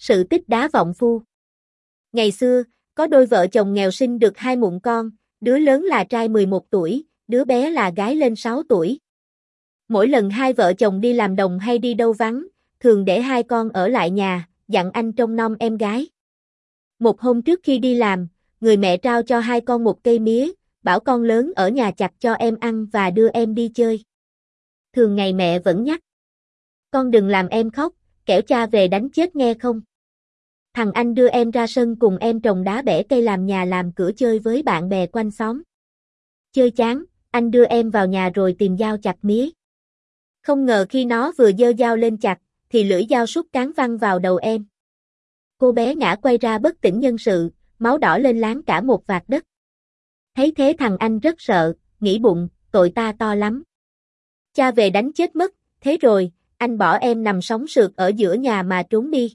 Sự tích đá vọng phu. Ngày xưa, có đôi vợ chồng nghèo sinh được hai mụn con, đứa lớn là trai 11 tuổi, đứa bé là gái lên 6 tuổi. Mỗi lần hai vợ chồng đi làm đồng hay đi đâu vắng, thường để hai con ở lại nhà, dặn anh trông nom em gái. Một hôm trước khi đi làm, người mẹ trao cho hai con một cây mía, bảo con lớn ở nhà chặt cho em ăn và đưa em đi chơi. Thường ngày mẹ vẫn nhắc: con đừng làm em khóc, kẻo cha về đánh chết nghe không. Thằng anh đưa em ra sân cùng em trồng đá bẻ cây làm nhà làm cửa chơi với bạn bè quanh xóm. Chơi chán, anh đưa em vào nhà rồi tìm dao chặt mía. Không ngờ khi nó vừa giơ dao lên chặt, thì lưỡi dao sút cán văng vào đầu em. Cô bé ngã quay ra bất tỉnh nhân sự, máu đỏ lên láng cả một vạt đất. Thấy thế thằng anh rất sợ, nghĩ bụng, tội ta to lắm. Cha về đánh chết mất, thế rồi, anh bỏ em nằm sóng sượt ở giữa nhà mà trốn đi.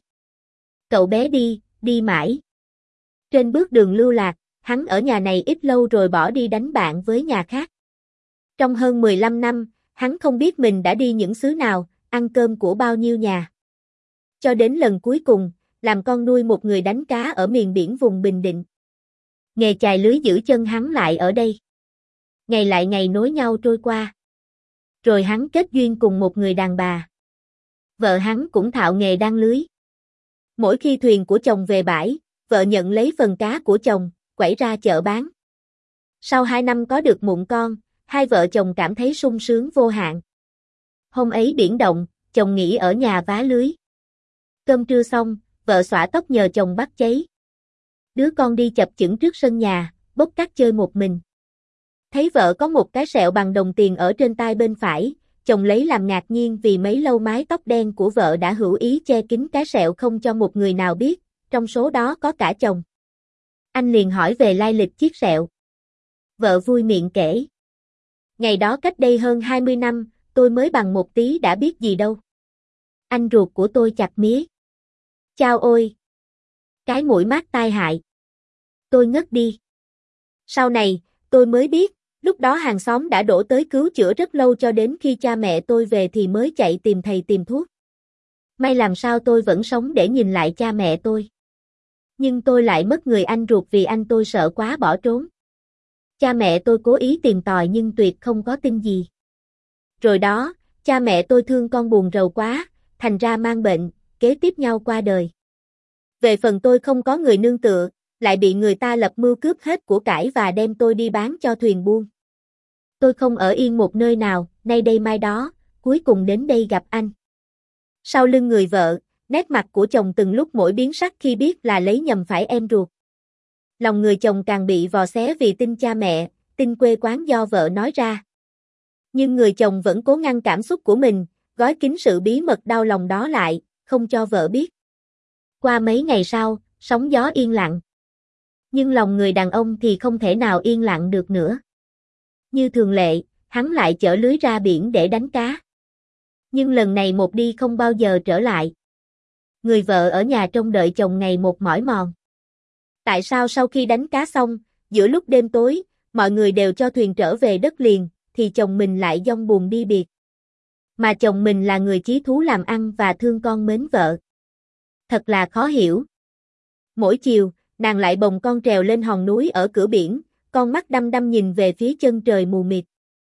Cậu bé đi mãi. Trên bước đường lưu lạc, hắn ở nhà này ít lâu rồi bỏ đi đánh bạn với nhà khác. Trong hơn 15 năm, hắn không biết mình đã đi những xứ nào, ăn cơm của bao nhiêu nhà. Cho đến lần cuối cùng, làm con nuôi một người đánh cá ở miền biển vùng Bình Định. Nghề chài lưới giữ chân hắn lại ở đây. Ngày lại ngày nối nhau trôi qua. Rồi hắn kết duyên cùng một người đàn bà. Vợ hắn cũng thạo nghề đan lưới. Mỗi khi thuyền của chồng về bãi, vợ nhận lấy phần cá của chồng, quẩy ra chợ bán. Sau 2 năm có được mụn con, hai vợ chồng cảm thấy sung sướng vô hạn. Hôm ấy biển động, chồng nghỉ ở nhà vá lưới. Cơm trưa xong, vợ xõa tóc nhờ chồng bắt cháy. Đứa con đi chập chững trước sân nhà, bốc cát chơi một mình. Thấy vợ có một cái sẹo bằng đồng tiền ở trên tai bên phải, chồng lấy làm ngạc nhiên vì mấy lâu mái tóc đen của vợ đã hữu ý che kín cái sẹo không cho một người nào biết, trong số đó có cả chồng. Anh liền hỏi về lai lịch chiếc sẹo. Vợ vui miệng kể: ngày đó cách đây hơn 20 năm, tôi mới bằng một tí đã biết gì đâu. Anh ruột của tôi chặt mía. Chao ôi! Cái mũi mát tai hại. Tôi ngất đi. Sau này, tôi mới biết, lúc đó hàng xóm đã đổ tới cứu chữa rất lâu cho đến khi cha mẹ tôi về thì mới chạy tìm thầy tìm thuốc. May làm sao tôi vẫn sống để nhìn lại cha mẹ tôi. Nhưng tôi lại mất người anh ruột vì anh tôi sợ quá bỏ trốn. Cha mẹ tôi cố ý tìm tòi nhưng tuyệt không có tin gì. Rồi đó, cha mẹ tôi thương con buồn rầu quá, thành ra mang bệnh, kế tiếp nhau qua đời. Về phần tôi không có người nương tựa, lại bị người ta lập mưu cướp hết của cải và đem tôi đi bán cho thuyền buôn. Tôi không ở yên một nơi nào, nay đây mai đó, cuối cùng đến đây gặp anh. Sau lưng người vợ, nét mặt của chồng từng lúc mỗi biến sắc khi biết là lấy nhầm phải em ruột. Lòng người chồng càng bị vò xé vì tin cha mẹ, tin quê quán do vợ nói ra. Nhưng người chồng vẫn cố ngăn cảm xúc của mình, gói kín sự bí mật đau lòng đó lại, không cho vợ biết. Qua mấy ngày sau, sóng gió yên lặng. Nhưng lòng người đàn ông thì không thể nào yên lặng được nữa. Như thường lệ, hắn lại chở lưới ra biển để đánh cá. Nhưng lần này một đi không bao giờ trở lại. Người vợ ở nhà trông đợi chồng ngày một mỏi mòn. Tại sao sau khi đánh cá xong, giữa lúc đêm tối, mọi người đều cho thuyền trở về đất liền, thì chồng mình lại dong buồn đi biệt. Mà chồng mình là người chí thú làm ăn và thương con mến vợ. Thật là khó hiểu. Mỗi chiều, nàng lại bồng con trèo lên hòn núi ở cửa biển, con mắt đăm đăm nhìn về phía chân trời mù mịt.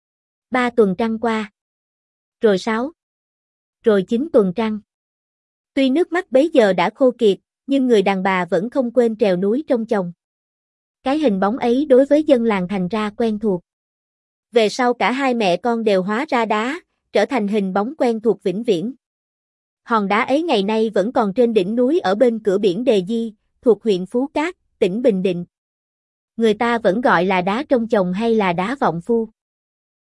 3 tuần trăng qua. Rồi 6. Rồi 9 tuần trăng. Tuy nước mắt bấy giờ đã khô kiệt, nhưng người đàn bà vẫn không quên trèo núi trông chồng. Cái hình bóng ấy đối với dân làng thành ra quen thuộc. Về sau cả hai mẹ con đều hóa ra đá, trở thành hình bóng quen thuộc vĩnh viễn. Hòn đá ấy ngày nay vẫn còn trên đỉnh núi ở bên cửa biển Đề Di, thuộc huyện Phú Cát, tỉnh Bình Định. Người ta vẫn gọi là đá trông chồng hay là đá vọng phu.